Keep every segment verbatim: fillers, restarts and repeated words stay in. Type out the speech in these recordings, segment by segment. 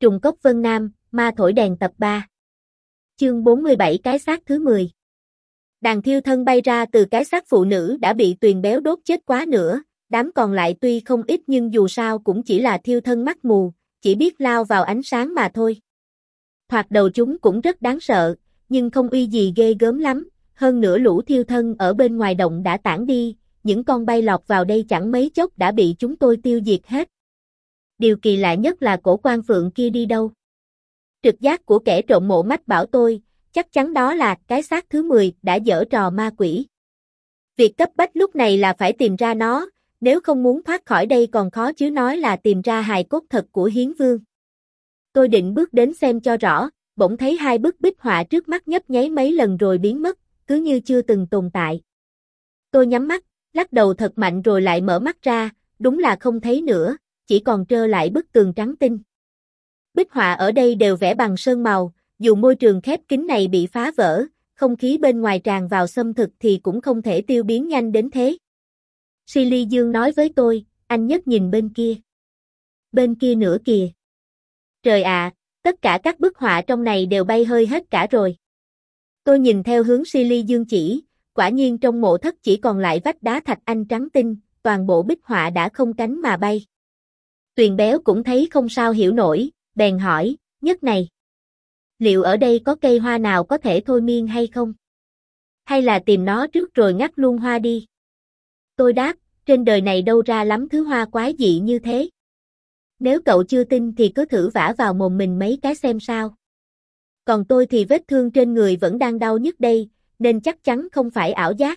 Trùng cốc Vân Nam, ma thổi đèn tập ba. Chương bốn mươi bảy cái xác thứ mười. Đàn thiêu thân bay ra từ cái xác phụ nữ đã bị Tuyền Béo đốt chết quá nữa, đám còn lại tuy không ít nhưng dù sao cũng chỉ là thiêu thân mắt mù, chỉ biết lao vào ánh sáng mà thôi. Thoạt đầu chúng cũng rất đáng sợ, nhưng không uy gì ghê gớm lắm, hơn nữa lũ thiêu thân ở bên ngoài động đã tản đi, những con bay lọt vào đây chẳng mấy chốc đã bị chúng tôi tiêu diệt hết. Điều kỳ lạ nhất là cổ quan phượng kia đi đâu? Trực giác của kẻ trộm mộ mách bảo tôi, chắc chắn đó là cái xác thứ mười đã giở trò ma quỷ. Việc cấp bách lúc này là phải tìm ra nó, nếu không muốn thoát khỏi đây còn khó chứ nói là tìm ra hài cốt thật của Hiến Vương. Tôi định bước đến xem cho rõ, bỗng thấy hai bức bích họa trước mắt nhấp nháy mấy lần rồi biến mất, cứ như chưa từng tồn tại. Tôi nhắm mắt, lắc đầu thật mạnh rồi lại mở mắt ra, đúng là không thấy nữa, chỉ còn trơ lại bức tường trắng tinh. Bích họa ở đây đều vẽ bằng sơn màu, dù môi trường khép kín này bị phá vỡ, không khí bên ngoài tràn vào xâm thực thì cũng không thể tiêu biến nhanh đến thế. Silly Dương nói với tôi, anh Nhất nhìn bên kia. Bên kia nữa kìa. Trời ạ, tất cả các bức họa trong này đều bay hơi hết cả rồi. Tôi nhìn theo hướng Silly Dương chỉ, quả nhiên trong mộ thất chỉ còn lại vách đá thạch anh trắng tinh, toàn bộ bích họa đã không cánh mà bay. Tuyền Béo cũng thấy không sao hiểu nổi, bèn hỏi, Nhất này, liệu ở đây có cây hoa nào có thể thôi miên hay không? Hay là tìm nó trước rồi ngắt luôn hoa đi? Tôi đáp, trên đời này đâu ra lắm thứ hoa quái dị như thế. Nếu cậu chưa tin thì cứ thử vả vào mồm mình mấy cái xem sao. Còn tôi thì vết thương trên người vẫn đang đau nhức đây, nên chắc chắn không phải ảo giác.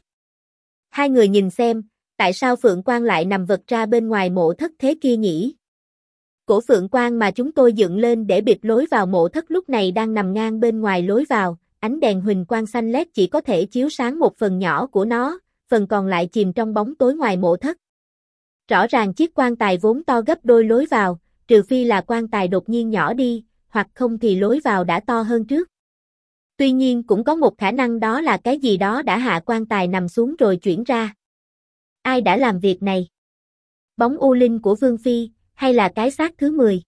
Hai người nhìn xem, tại sao Phượng Quan lại nằm vật ra bên ngoài mộ thất thế kia nhỉ? Cổ Phượng Quan mà chúng tôi dựng lên để bịt lối vào mộ thất lúc này đang nằm ngang bên ngoài lối vào, ánh đèn huỳnh quang xanh lét chỉ có thể chiếu sáng một phần nhỏ của nó, phần còn lại chìm trong bóng tối ngoài mộ thất. Rõ ràng chiếc quan tài vốn to gấp đôi lối vào, trừ phi là quan tài đột nhiên nhỏ đi, hoặc không thì lối vào đã to hơn trước. Tuy nhiên cũng có một khả năng đó là cái gì đó đã hạ quan tài nằm xuống rồi chuyển ra. Ai đã làm việc này? Bóng u linh của Vương Phi, hay là cái xác thứ mười?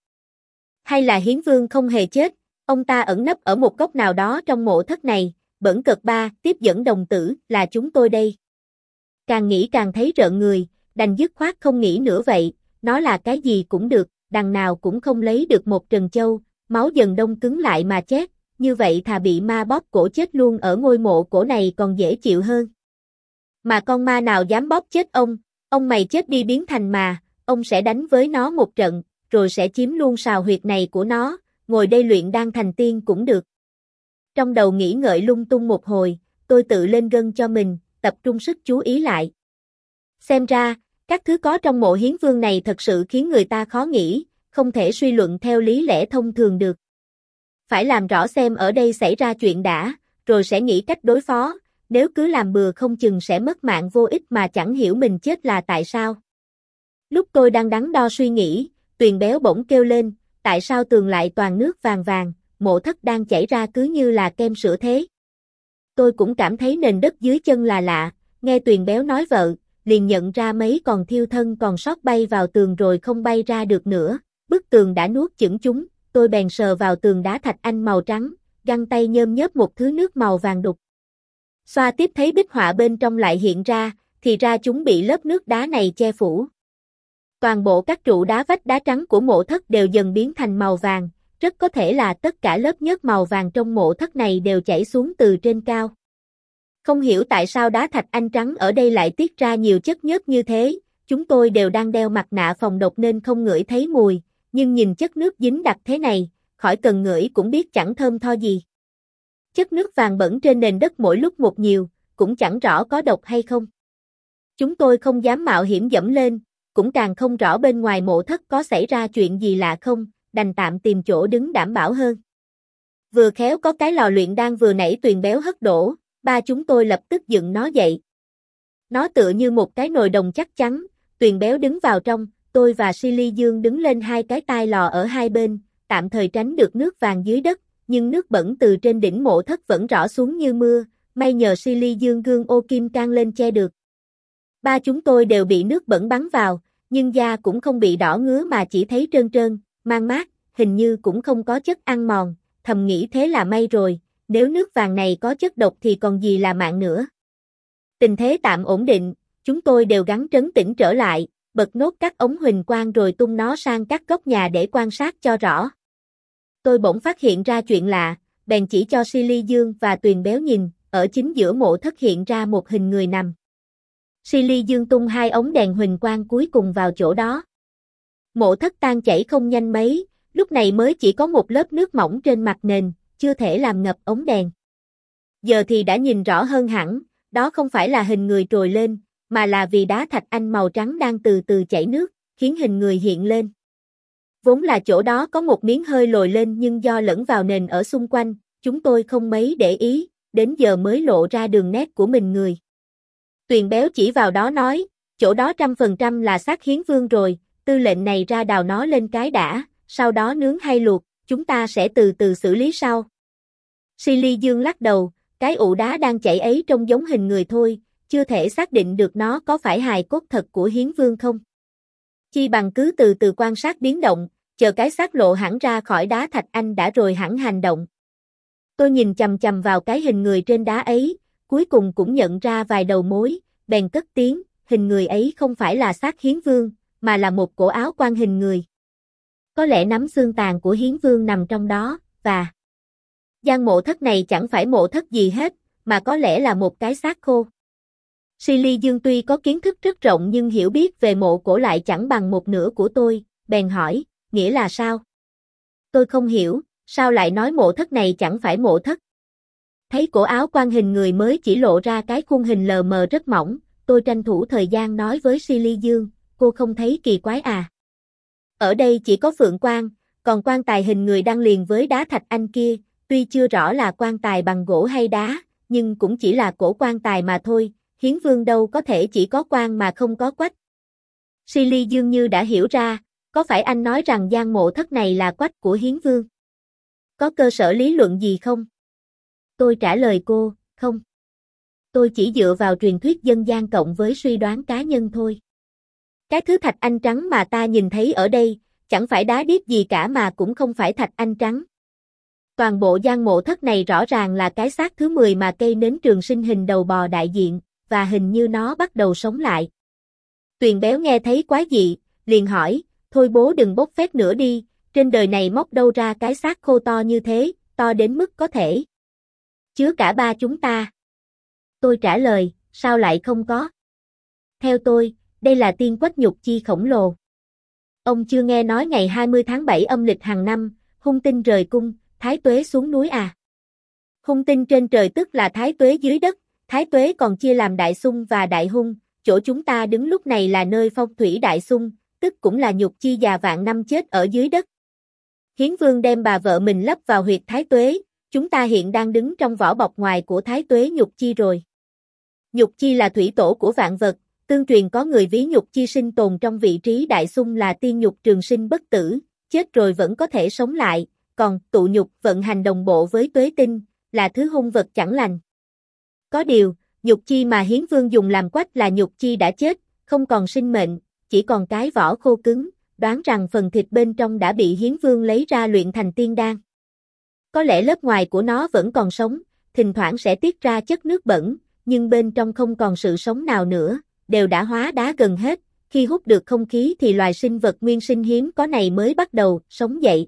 Hay là Hiến Vương không hề chết, ông ta ẩn nấp ở một góc nào đó trong mộ thất này, bẩn cợt ba, tiếp dẫn đồng tử, là chúng tôi đây. Càng nghĩ càng thấy rợn người, đành dứt khoát không nghĩ nữa vậy, nó là cái gì cũng được, đằng nào cũng không lấy được một trần châu, máu dần đông cứng lại mà chết, như vậy thà bị ma bóp cổ chết luôn ở ngôi mộ cổ này còn dễ chịu hơn. Mà con ma nào dám bóp chết ông, ông mày chết đi biến thành mà, ông sẽ đánh với nó một trận, rồi sẽ chiếm luôn sào huyệt này của nó, ngồi đây luyện đan thành tiên cũng được. Trong đầu nghĩ ngợi lung tung một hồi, tôi tự lên gân cho mình, tập trung sức chú ý lại. Xem ra, các thứ có trong mộ Hiến Vương này thật sự khiến người ta khó nghĩ, không thể suy luận theo lý lẽ thông thường được. Phải làm rõ xem ở đây xảy ra chuyện đã, rồi sẽ nghĩ cách đối phó, nếu cứ làm bừa không chừng sẽ mất mạng vô ích mà chẳng hiểu mình chết là tại sao. Lúc tôi đang đắn đo suy nghĩ, Tuyền Béo bỗng kêu lên, tại sao tường lại toàn nước vàng vàng, mộ thất đang chảy ra cứ như là kem sữa thế. Tôi cũng cảm thấy nền đất dưới chân là lạ, nghe Tuyền Béo nói vợ, liền nhận ra mấy con thiêu thân còn sót bay vào tường rồi không bay ra được nữa, bức tường đã nuốt chửng chúng, tôi bèn sờ vào tường đá thạch anh màu trắng, găng tay nhơm nhớp một thứ nước màu vàng đục. Xoa tiếp thấy bích họa bên trong lại hiện ra, thì ra chúng bị lớp nước đá này che phủ. Toàn bộ các trụ đá vách đá trắng của mộ thất đều dần biến thành màu vàng, rất có thể là tất cả lớp nhớt màu vàng trong mộ thất này đều chảy xuống từ trên cao. Không hiểu tại sao đá thạch anh trắng ở đây lại tiết ra nhiều chất nhớt như thế, chúng tôi đều đang đeo mặt nạ phòng độc nên không ngửi thấy mùi, nhưng nhìn chất nước dính đặc thế này, khỏi cần ngửi cũng biết chẳng thơm tho gì. Chất nước vàng bẩn trên nền đất mỗi lúc một nhiều, cũng chẳng rõ có độc hay không. Chúng tôi không dám mạo hiểm dẫm lên, cũng càng không rõ bên ngoài mộ thất có xảy ra chuyện gì lạ không, đành tạm tìm chỗ đứng đảm bảo hơn. Vừa khéo có cái lò luyện đan vừa nãy Tuyền Béo hất đổ, ba chúng tôi lập tức dựng nó dậy. Nó tựa như một cái nồi đồng chắc chắn, Tuyền Béo đứng vào trong, tôi và Silly Dương đứng lên hai cái tai lò ở hai bên, tạm thời tránh được nước vàng dưới đất, nhưng nước bẩn từ trên đỉnh mộ thất vẫn rỏ xuống như mưa, may nhờ Silly Dương gương ô kim căng lên che được. Ba chúng tôi đều bị nước bẩn bắn vào, nhưng da cũng không bị đỏ ngứa mà chỉ thấy trơn trơn, mang mát, hình như cũng không có chất ăn mòn, thầm nghĩ thế là may rồi, nếu nước vàng này có chất độc thì còn gì là mạng nữa. Tình thế tạm ổn định, chúng tôi đều gắng trấn tĩnh trở lại, bật nốt các ống huỳnh quang rồi tung nó sang các góc nhà để quan sát cho rõ. Tôi bỗng phát hiện ra chuyện lạ, bèn chỉ cho Silly Dương và Tuyền Béo nhìn, ở chính giữa mộ thất hiện ra một hình người nằm. Silly Dương tung hai ống đèn huỳnh quang cuối cùng vào chỗ đó. Mộ thất tan chảy không nhanh mấy, lúc này mới chỉ có một lớp nước mỏng trên mặt nền, chưa thể làm ngập ống đèn. Giờ thì đã nhìn rõ hơn hẳn, đó không phải là hình người trồi lên, mà là vì đá thạch anh màu trắng đang từ từ chảy nước, khiến hình người hiện lên. Vốn là chỗ đó có một miếng hơi lồi lên nhưng do lẫn vào nền ở xung quanh, chúng tôi không mấy để ý, đến giờ mới lộ ra đường nét của mình người. Tuyền Béo chỉ vào đó nói, chỗ đó trăm phần trăm là xác hiến vương rồi, tư lệnh này ra đào nó lên cái đã, sau đó nướng hay luộc, chúng ta sẽ từ từ xử lý sau. Silly Dương lắc đầu, cái ụ đá đang chảy ấy trông giống hình người thôi, chưa thể xác định được nó có phải hài cốt thật của hiến vương không. Chi bằng cứ từ từ quan sát biến động, chờ cái xác lộ hẳn ra khỏi đá thạch anh đã rồi hẳn hành động. Tôi nhìn chằm chằm vào cái hình người trên đá ấy, cuối cùng cũng nhận ra vài đầu mối, bèn cất tiếng, hình người ấy không phải là xác hiến vương, mà là một cổ áo quan hình người. Có lẽ nắm xương tàn của hiến vương nằm trong đó, và gian mộ thất này chẳng phải mộ thất gì hết, mà có lẽ là một cái xác khô. Silly Dương tuy có kiến thức rất rộng nhưng hiểu biết về mộ cổ lại chẳng bằng một nửa của tôi, bèn hỏi, nghĩa là sao? Tôi không hiểu, sao lại nói mộ thất này chẳng phải mộ thất? Thấy cổ áo quan hình người mới chỉ lộ ra cái khuôn hình lờ mờ rất mỏng, tôi tranh thủ thời gian nói với Silly Dương, cô không thấy kỳ quái à? Ở đây chỉ có phượng quan, còn quan tài hình người đang liền với đá thạch anh kia, tuy chưa rõ là quan tài bằng gỗ hay đá, nhưng cũng chỉ là cổ quan tài mà thôi, hiến vương đâu có thể chỉ có quan mà không có quách. Silly Dương như đã hiểu ra, có phải anh nói rằng gian mộ thất này là quách của hiến vương? Có cơ sở lý luận gì không? Tôi trả lời cô, không. Tôi chỉ dựa vào truyền thuyết dân gian cộng với suy đoán cá nhân thôi. Cái thứ thạch anh trắng mà ta nhìn thấy ở đây, chẳng phải đá điếc gì cả mà cũng không phải thạch anh trắng. Toàn bộ gian mộ thất này rõ ràng là cái xác thứ mười mà cây nến trường sinh hình đầu bò đại diện, và hình như nó bắt đầu sống lại. Tuyền Béo nghe thấy quái dị, liền hỏi, thôi bố đừng bốc phét nữa đi, trên đời này móc đâu ra cái xác khô to như thế, to đến mức có thể chứa cả ba chúng ta. Tôi trả lời, sao lại không có? Theo tôi, đây là tiên quách nhục chi khổng lồ. Ông chưa nghe nói ngày hai mươi tháng bảy âm lịch hàng năm, hung tinh rời cung, thái tuế xuống núi à? Hung tinh trên trời tức là thái tuế dưới đất, thái tuế còn chia làm đại xung và đại hung, chỗ chúng ta đứng lúc này là nơi phong thủy đại xung, tức cũng là nhục chi già vạn năm chết ở dưới đất. Hiến vương đem bà vợ mình lấp vào huyệt thái tuế, chúng ta hiện đang đứng trong vỏ bọc ngoài của thái tuế nhục chi rồi. Nhục chi là thủy tổ của vạn vật, tương truyền có người ví nhục chi sinh tồn trong vị trí đại xung là tiên nhục trường sinh bất tử, chết rồi vẫn có thể sống lại, còn tụ nhục vận hành đồng bộ với tuế tinh, là thứ hung vật chẳng lành. Có điều, nhục chi mà hiến vương dùng làm quách là nhục chi đã chết, không còn sinh mệnh, chỉ còn cái vỏ khô cứng, đoán rằng phần thịt bên trong đã bị hiến vương lấy ra luyện thành tiên đan. Có lẽ lớp ngoài của nó vẫn còn sống, thỉnh thoảng sẽ tiết ra chất nước bẩn, nhưng bên trong không còn sự sống nào nữa, đều đã hóa đá gần hết, khi hút được không khí thì loài sinh vật nguyên sinh hiếm có này mới bắt đầu sống dậy.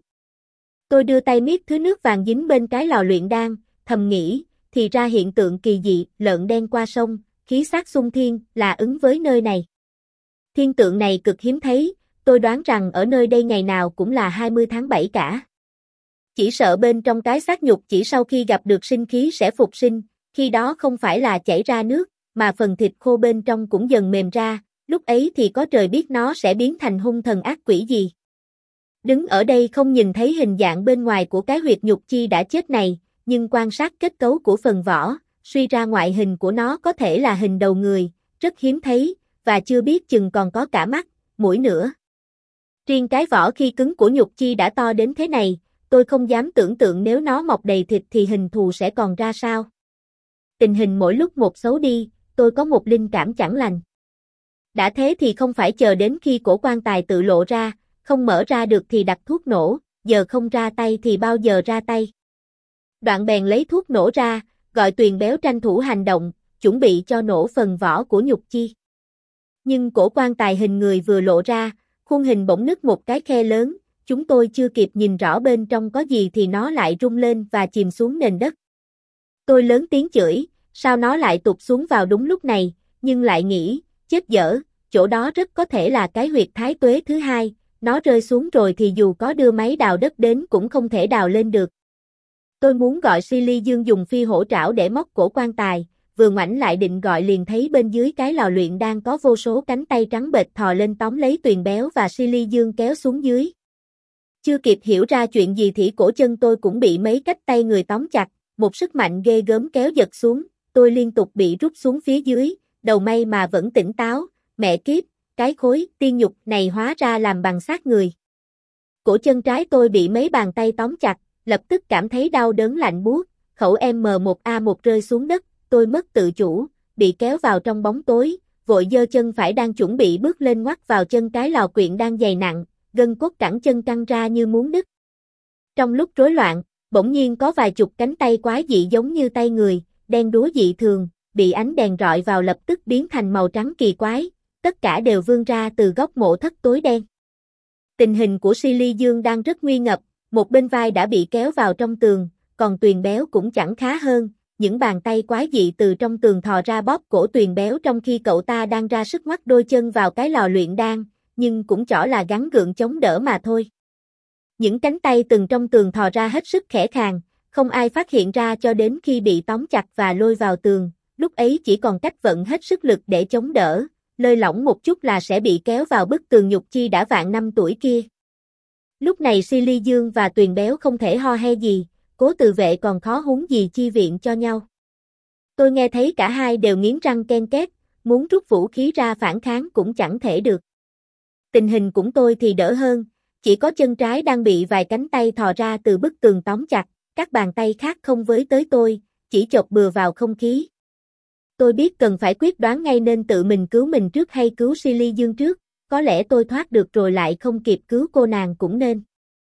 Tôi đưa tay miết thứ nước vàng dính bên cái lò luyện đan, thầm nghĩ, thì ra hiện tượng kỳ dị, lợn đen qua sông, khí sát xung thiên, là ứng với nơi này. Thiên tượng này cực hiếm thấy, tôi đoán rằng ở nơi đây ngày nào cũng là hai mươi tháng bảy cả. Chỉ sợ bên trong cái xác nhục chỉ sau khi gặp được sinh khí sẽ phục sinh, khi đó không phải là chảy ra nước, mà phần thịt khô bên trong cũng dần mềm ra, lúc ấy thì có trời biết nó sẽ biến thành hung thần ác quỷ gì. Đứng ở đây không nhìn thấy hình dạng bên ngoài của cái huyệt nhục chi đã chết này, nhưng quan sát kết cấu của phần vỏ, suy ra ngoại hình của nó có thể là hình đầu người, rất hiếm thấy, và chưa biết chừng còn có cả mắt, mũi nữa. Riêng cái vỏ khi cứng của nhục chi đã to đến thế này, tôi không dám tưởng tượng nếu nó mọc đầy thịt thì hình thù sẽ còn ra sao. Tình hình mỗi lúc một xấu đi, tôi có một linh cảm chẳng lành. Đã thế thì không phải chờ đến khi cổ quan tài tự lộ ra, không mở ra được thì đặt thuốc nổ, giờ không ra tay thì bao giờ ra tay. Đoạn bèn lấy thuốc nổ ra, gọi Tuyền Béo tranh thủ hành động, chuẩn bị cho nổ phần vỏ của nhục chi. Nhưng cổ quan tài hình người vừa lộ ra, khuôn hình bỗng nứt một cái khe lớn, chúng tôi chưa kịp nhìn rõ bên trong có gì thì nó lại rung lên và chìm xuống nền đất. Tôi lớn tiếng chửi, sao nó lại tụt xuống vào đúng lúc này, nhưng lại nghĩ, chết dở, chỗ đó rất có thể là cái huyệt thái tuế thứ hai, nó rơi xuống rồi thì dù có đưa máy đào đất đến cũng không thể đào lên được. Tôi muốn gọi Silly Dương dùng phi hổ trảo để móc cổ quan tài, vừa ngoảnh lại định gọi liền thấy bên dưới cái lò luyện đang có vô số cánh tay trắng bệch thò lên tóm lấy Tuyền Béo và Silly Dương kéo xuống dưới. Chưa kịp hiểu ra chuyện gì thì cổ chân tôi cũng bị mấy cách tay người tóm chặt, một sức mạnh ghê gớm kéo giật xuống, tôi liên tục bị rút xuống phía dưới, đầu may mà vẫn tỉnh táo, mẹ kiếp, cái khối tiên nhục này hóa ra làm bằng xác người. Cổ chân trái tôi bị mấy bàn tay tóm chặt, lập tức cảm thấy đau đớn lạnh buốt, khẩu M một A một rơi xuống đất, tôi mất tự chủ, bị kéo vào trong bóng tối, vội giơ chân phải đang chuẩn bị bước lên ngoắt vào chân cái lò quyện đang dày nặng, gân cốt cẳng chân căng ra như muốn đứt. Trong lúc rối loạn, bỗng nhiên có vài chục cánh tay quái dị giống như tay người, đen đúa dị thường, bị ánh đèn rọi vào lập tức biến thành màu trắng kỳ quái, tất cả đều vươn ra từ góc mộ thất tối đen. Tình hình của Silly Dương đang rất nguy ngập, một bên vai đã bị kéo vào trong tường, còn Tuyền Béo cũng chẳng khá hơn, những bàn tay quái dị từ trong tường thò ra bóp cổ Tuyền Béo trong khi cậu ta đang ra sức ngoắt đôi chân vào cái lò luyện đan, nhưng cũng chỏ là gắng gượng chống đỡ mà thôi. Những cánh tay từng trong tường thò ra hết sức khẽ khàng, không ai phát hiện ra cho đến khi bị tóm chặt và lôi vào tường, lúc ấy chỉ còn cách vận hết sức lực để chống đỡ, lơi lỏng một chút là sẽ bị kéo vào bức tường nhục chi đã vạn năm tuổi kia. Lúc này Silly Dương và Tuyền Béo không thể ho he gì, Cố Tự Vệ còn khó huống gì chi viện cho nhau. Tôi nghe thấy cả hai đều nghiến răng ken két, muốn rút vũ khí ra phản kháng cũng chẳng thể được. Tình hình cũng tôi thì đỡ hơn, chỉ có chân trái đang bị vài cánh tay thò ra từ bức tường tóm chặt, các bàn tay khác không với tới tôi, chỉ chộp bừa vào không khí. Tôi biết cần phải quyết đoán ngay nên tự mình cứu mình trước hay cứu Silly Dương trước, có lẽ tôi thoát được rồi lại không kịp cứu cô nàng cũng nên.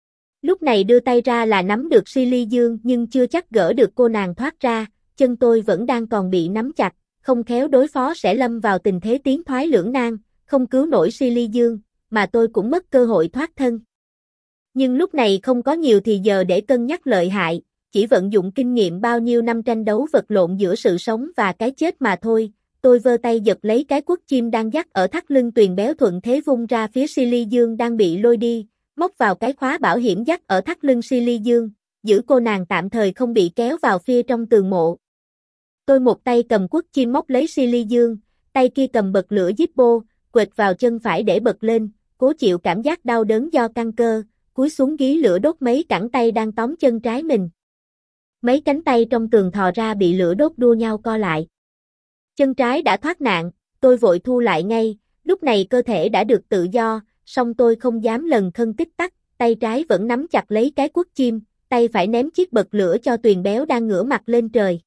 Lúc này đưa tay ra là nắm được Silly Dương nhưng chưa chắc gỡ được cô nàng thoát ra, chân tôi vẫn đang còn bị nắm chặt, không khéo đối phó sẽ lâm vào tình thế tiến thoái lưỡng nan, không cứu nổi Silly Dương, mà tôi cũng mất cơ hội thoát thân. Nhưng lúc này không có nhiều thì giờ để cân nhắc lợi hại, chỉ vận dụng kinh nghiệm bao nhiêu năm tranh đấu vật lộn giữa sự sống và cái chết mà thôi. Tôi vơ tay giật lấy cái quất chim đang dắt ở thắt lưng Tuyền Béo thuận thế vung ra phía Silly Dương đang bị lôi đi, móc vào cái khóa bảo hiểm dắt ở thắt lưng Silly Dương, giữ cô nàng tạm thời không bị kéo vào phía trong tường mộ. Tôi một tay cầm quất chim móc lấy Silly Dương, tay kia cầm bật lửa Zippo, quệt vào chân phải để bật lên, cố chịu cảm giác đau đớn do căng cơ, cúi xuống gí lửa đốt mấy cẳng tay đang tóm chân trái mình. Mấy cánh tay trong tường thò ra bị lửa đốt đua nhau co lại. Chân trái đã thoát nạn, tôi vội thu lại ngay, lúc này cơ thể đã được tự do, song tôi không dám lần khân tích tắc, tay trái vẫn nắm chặt lấy cái quất chim, tay phải ném chiếc bật lửa cho Tuyền Béo đang ngửa mặt lên trời.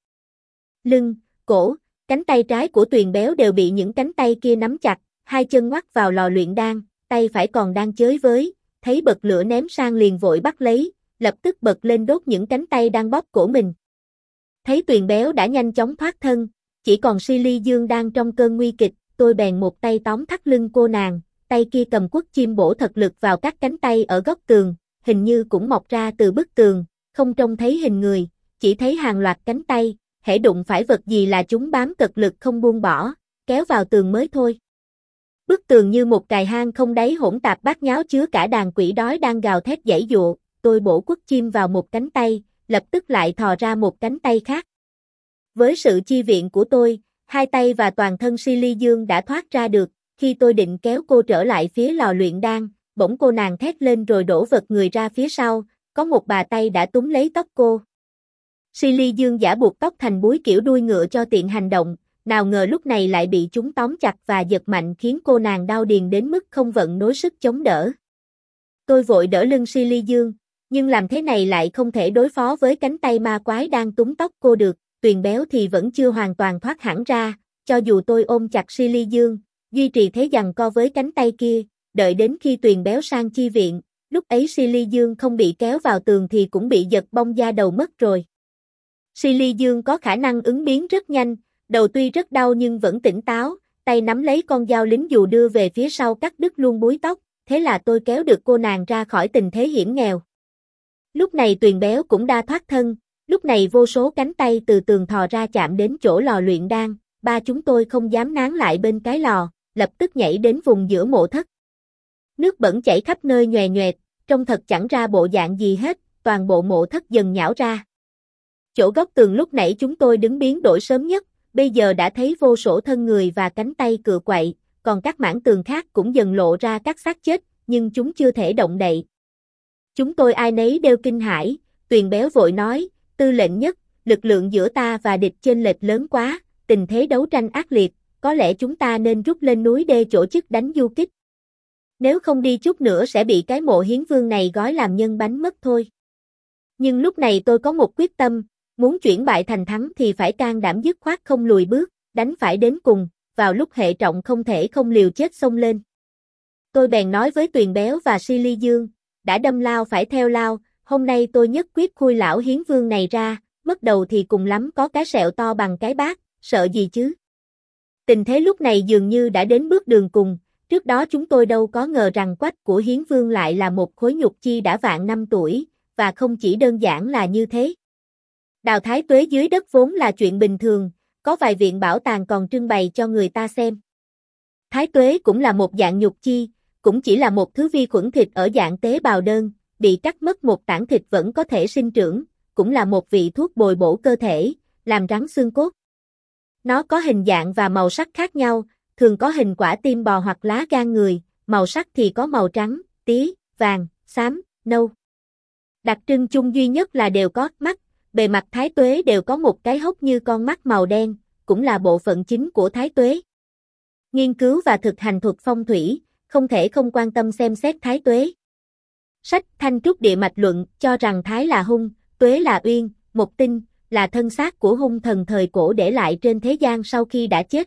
Lưng, cổ, cánh tay trái của Tuyền Béo đều bị những cánh tay kia nắm chặt, hai chân ngoắt vào lò luyện đan, tay phải còn đang chới với, thấy bật lửa ném sang liền vội bắt lấy, lập tức bật lên đốt những cánh tay đang bóp cổ mình. Thấy Tuyền Béo đã nhanh chóng thoát thân, chỉ còn Silly Dương đang trong cơn nguy kịch, tôi bèn một tay tóm thắt lưng cô nàng, tay kia cầm quất chim bổ thật lực vào các cánh tay ở góc tường, hình như cũng mọc ra từ bức tường, không trông thấy hình người, chỉ thấy hàng loạt cánh tay, hễ đụng phải vật gì là chúng bám cật lực không buông bỏ, kéo vào tường mới thôi. Bức tường như một cài hang không đáy hỗn tạp bát nháo chứa cả đàn quỷ đói đang gào thét giãy giụa, tôi bổ quất chim vào một cánh tay, lập tức lại thò ra một cánh tay khác. Với sự chi viện của tôi, hai tay và toàn thân Silly Dương đã thoát ra được, khi tôi định kéo cô trở lại phía lò luyện đan, bỗng cô nàng thét lên rồi đổ vật người ra phía sau, có một bà tay đã túm lấy tóc cô. Silly Dương giả buộc tóc thành búi kiểu đuôi ngựa cho tiện hành động, nào ngờ lúc này lại bị chúng tóm chặt và giật mạnh khiến cô nàng đau điền đến mức không vận nối sức chống đỡ. Tôi vội đỡ lưng Silly Dương, nhưng làm thế này lại không thể đối phó với cánh tay ma quái đang túm tóc cô được, Tuyền Béo thì vẫn chưa hoàn toàn thoát hẳn ra, cho dù tôi ôm chặt Silly Dương, duy trì thế giằng co với cánh tay kia, đợi đến khi Tuyền Béo sang chi viện, lúc ấy Silly Dương không bị kéo vào tường thì cũng bị giật bong da đầu mất rồi. Silly Dương có khả năng ứng biến rất nhanh, đầu tuy rất đau nhưng vẫn tỉnh táo, tay nắm lấy con dao lính dù đưa về phía sau cắt đứt luôn búi tóc, thế là tôi kéo được cô nàng ra khỏi tình thế hiểm nghèo. Lúc này Tuyền Béo cũng đã thoát thân, lúc này vô số cánh tay từ tường thò ra chạm đến chỗ lò luyện đan, ba chúng tôi không dám nán lại bên cái lò, lập tức nhảy đến vùng giữa mộ thất. Nước bẩn chảy khắp nơi nhòe nhoẹt, trông thật chẳng ra bộ dạng gì hết, toàn bộ mộ thất dần nhão ra. Chỗ góc tường lúc nãy chúng tôi đứng biến đổi sớm nhất, bây giờ đã thấy vô số thân người và cánh tay cựa quậy, còn các mảng tường khác cũng dần lộ ra các xác chết, nhưng chúng chưa thể động đậy. Chúng tôi ai nấy đều kinh hãi, Tuyền Béo vội nói, Tư lệnh Nhất, lực lượng giữa ta và địch chênh lệch lớn quá, tình thế đấu tranh ác liệt, có lẽ chúng ta nên rút lên núi đê chỗ chức đánh du kích. Nếu không đi chút nữa sẽ bị cái mộ hiến vương này gói làm nhân bánh mất thôi. Nhưng lúc này tôi có một quyết tâm, muốn chuyển bại thành thắng thì phải can đảm dứt khoát không lùi bước, đánh phải đến cùng, vào lúc hệ trọng không thể không liều chết xông lên. Tôi bèn nói với Tuyền Béo và Silly Dương, đã đâm lao phải theo lao, hôm nay tôi nhất quyết khui lão hiến vương này ra, mất đầu thì cùng lắm có cái sẹo to bằng cái bát, sợ gì chứ. Tình thế lúc này dường như đã đến bước đường cùng, trước đó chúng tôi đâu có ngờ rằng quách của hiến vương lại là một khối nhục chi đã vạn năm tuổi, và không chỉ đơn giản là như thế. Đào thái tuế dưới đất vốn là chuyện bình thường, có vài viện bảo tàng còn trưng bày cho người ta xem. Thái tuế cũng là một dạng nhục chi, cũng chỉ là một thứ vi khuẩn thịt ở dạng tế bào đơn, bị cắt mất một tảng thịt vẫn có thể sinh trưởng, cũng là một vị thuốc bồi bổ cơ thể, làm rắn xương cốt. Nó có hình dạng và màu sắc khác nhau, thường có hình quả tim bò hoặc lá gan người, màu sắc thì có màu trắng, tía, vàng, xám, nâu. Đặc trưng chung duy nhất là đều có mắt, bề mặt thái tuế đều có một cái hốc như con mắt màu đen, cũng là bộ phận chính của thái tuế. Nghiên cứu và thực hành thuật phong thủy, không thể không quan tâm xem xét thái tuế. Sách Thanh Trúc Địa Mạch Luận cho rằng thái là hung, tuế là uyên, một tinh, là thân xác của hung thần thời cổ để lại trên thế gian sau khi đã chết.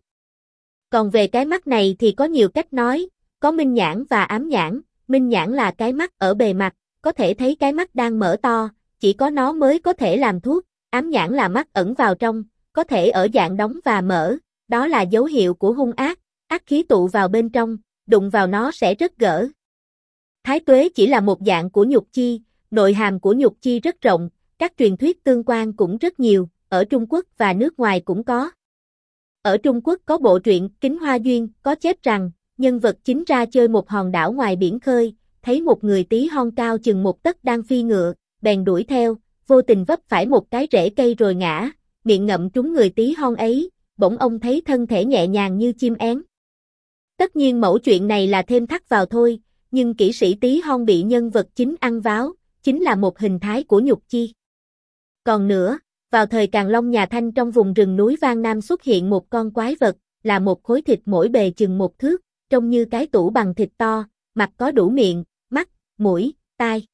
Còn về cái mắt này thì có nhiều cách nói, có minh nhãn và ám nhãn, minh nhãn là cái mắt ở bề mặt, có thể thấy cái mắt đang mở to, chỉ có nó mới có thể làm thuốc, ám nhãn là mắt ẩn vào trong, có thể ở dạng đóng và mở, đó là dấu hiệu của hung ác, ác khí tụ vào bên trong, đụng vào nó sẽ rất gỡ. Thái tuế chỉ là một dạng của nhục chi, nội hàm của nhục chi rất rộng, các truyền thuyết tương quan cũng rất nhiều, ở Trung Quốc và nước ngoài cũng có. Ở Trung Quốc có bộ truyện Kính Hoa Duyên có chép rằng, nhân vật chính ra chơi một hòn đảo ngoài biển khơi, thấy một người tí hon cao chừng một tấc đang phi ngựa, bèn đuổi theo, vô tình vấp phải một cái rễ cây rồi ngã, miệng ngậm trúng người tí hon ấy, bỗng ông thấy thân thể nhẹ nhàng như chim én. Tất nhiên mẫu chuyện này là thêm thắt vào thôi, nhưng kỹ sĩ tí hon bị nhân vật chính ăn váo, chính là một hình thái của nhục chi. Còn nữa, vào thời Càn Long nhà Thanh trong vùng rừng núi Vang Nam xuất hiện một con quái vật, là một khối thịt mỗi bề chừng một thước, trông như cái tủ bằng thịt to, mặt có đủ miệng, mắt, mũi, tai.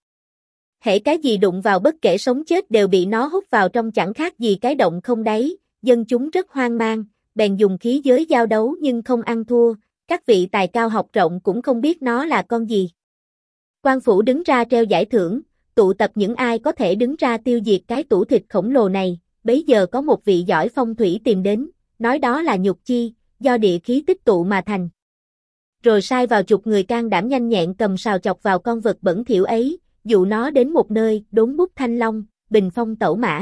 Hễ cái gì đụng vào bất kể sống chết đều bị nó hút vào trong chẳng khác gì cái động không đáy, dân chúng rất hoang mang, bèn dùng khí giới giao đấu nhưng không ăn thua, các vị tài cao học rộng cũng không biết nó là con gì. Quan phủ đứng ra treo giải thưởng, tụ tập những ai có thể đứng ra tiêu diệt cái tủ thịt khổng lồ này, bấy giờ có một vị giỏi phong thủy tìm đến, nói đó là nhục chi, do địa khí tích tụ mà thành. Rồi sai vào chục người can đảm nhanh nhẹn cầm sào chọc vào con vật bẩn thỉu ấy, dụ nó đến một nơi, đốn bút thanh long, bình phong tẩu mã.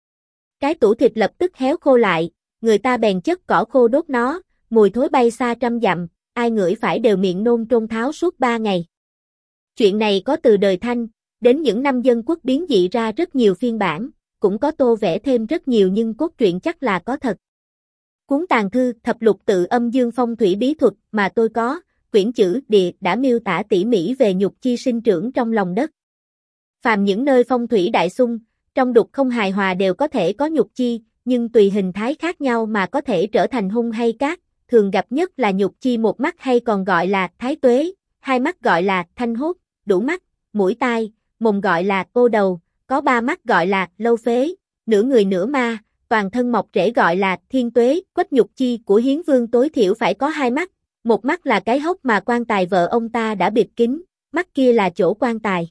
Cái tủ thịt lập tức héo khô lại, người ta bèn chất cỏ khô đốt nó, mùi thối bay xa trăm dặm, ai ngửi phải đều miệng nôn trôn tháo suốt ba ngày. Chuyện này có từ đời Thanh, đến những năm Dân Quốc biến dị ra rất nhiều phiên bản, cũng có tô vẽ thêm rất nhiều nhưng cốt truyện chắc là có thật. Cuốn tàng thư Thập Lục Tự Âm Dương Phong Thủy Bí Thuật mà tôi có, quyển chữ địa đã miêu tả tỉ mỉ về nhục chi sinh trưởng trong lòng đất. Phàm những nơi phong thủy đại xung, trong đục không hài hòa đều có thể có nhục chi, nhưng tùy hình thái khác nhau mà có thể trở thành hung hay cát, thường gặp nhất là nhục chi một mắt hay còn gọi là thái tuế, hai mắt gọi là thanh hốt, đủ mắt, mũi tai, mồm gọi là ô đầu, có ba mắt gọi là lâu phế, nửa người nửa ma, toàn thân mọc rễ gọi là thiên tuế, quách nhục chi của hiến vương tối thiểu phải có hai mắt, một mắt là cái hốc mà quan tài vợ ông ta đã bịt kín, mắt kia là chỗ quan tài.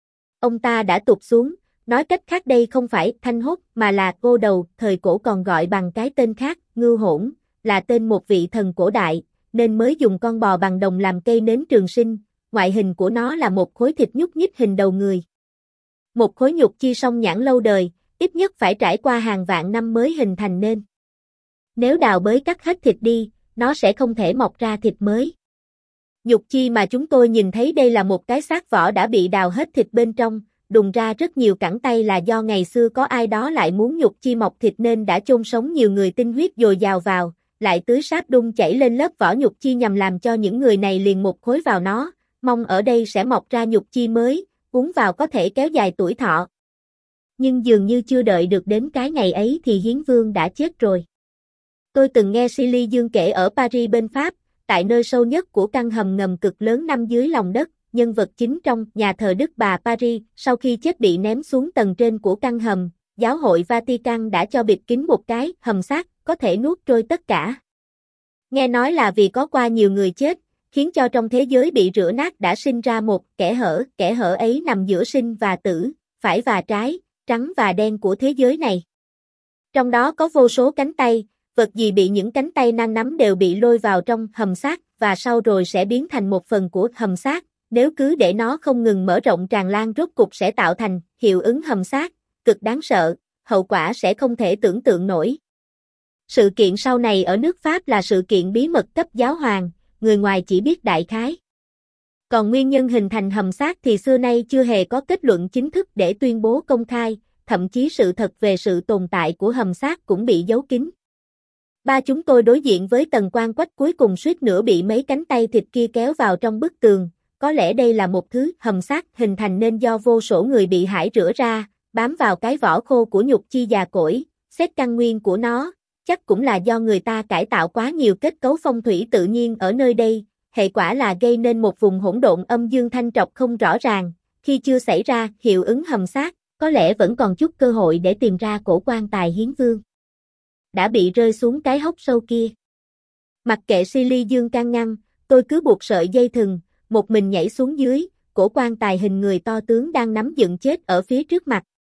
Ông ta đã tụt xuống, nói cách khác đây không phải Thanh Hốt mà là Cô Đầu, thời cổ còn gọi bằng cái tên khác, Ngưu Hỗn, là tên một vị thần cổ đại, nên mới dùng con bò bằng đồng làm cây nến trường sinh, ngoại hình của nó là một khối thịt nhúc nhích hình đầu người. Một khối nhục chi song nhãn lâu đời, ít nhất phải trải qua hàng vạn năm mới hình thành nên. Nếu đào bới cắt hết thịt đi, nó sẽ không thể mọc ra thịt mới. Nhục chi mà chúng tôi nhìn thấy đây là một cái xác vỏ đã bị đào hết thịt bên trong, đùng ra rất nhiều cẳng tay là do ngày xưa có ai đó lại muốn nhục chi mọc thịt nên đã chôn sống nhiều người tinh huyết dồi dào vào, lại tưới sáp đun chảy lên lớp vỏ nhục chi nhằm làm cho những người này liền một khối vào nó, mong ở đây sẽ mọc ra nhục chi mới, uống vào có thể kéo dài tuổi thọ. Nhưng dường như chưa đợi được đến cái ngày ấy thì Hiến Vương đã chết rồi. Tôi từng nghe Silly Dương kể ở Paris bên Pháp, tại nơi sâu nhất của căn hầm ngầm cực lớn nằm dưới lòng đất, nhân vật chính trong nhà thờ Đức Bà Paris, sau khi chết bị ném xuống tầng trên của căn hầm, giáo hội Vatican đã cho bịt kín một cái hầm xác, có thể nuốt trôi tất cả. Nghe nói là vì có qua nhiều người chết, khiến cho trong thế giới bị rửa nát đã sinh ra một kẽ hở, kẽ hở ấy nằm giữa sinh và tử, phải và trái, trắng và đen của thế giới này. Trong đó có vô số cánh tay, vật gì bị những cánh tay năng nắm đều bị lôi vào trong hầm xác và sau rồi sẽ biến thành một phần của hầm xác, nếu cứ để nó không ngừng mở rộng tràn lan rốt cục sẽ tạo thành hiệu ứng hầm xác, cực đáng sợ, hậu quả sẽ không thể tưởng tượng nổi. Sự kiện sau này ở nước Pháp là sự kiện bí mật cấp giáo hoàng, người ngoài chỉ biết đại khái. Còn nguyên nhân hình thành hầm xác thì xưa nay chưa hề có kết luận chính thức để tuyên bố công khai, thậm chí sự thật về sự tồn tại của hầm xác cũng bị giấu kín. Ba chúng tôi đối diện với tầng quan quách cuối cùng suýt nữa bị mấy cánh tay thịt kia kéo vào trong bức tường, có lẽ đây là một thứ hầm xác hình thành nên do vô số người bị hãi rửa ra, bám vào cái vỏ khô của nhục chi già cỗi, xét căn nguyên của nó, chắc cũng là do người ta cải tạo quá nhiều kết cấu phong thủy tự nhiên ở nơi đây, hệ quả là gây nên một vùng hỗn độn âm dương thanh trọc không rõ ràng, khi chưa xảy ra hiệu ứng hầm xác, có lẽ vẫn còn chút cơ hội để tìm ra cổ quan tài Hiến Vương. Đã bị rơi xuống cái hốc sâu kia. Mặc kệ Silly Dương can ngăn, tôi cứ buộc sợi dây thừng, một mình nhảy xuống dưới, cổ quan tài hình người to tướng đang nắm dựng chết ở phía trước mặt,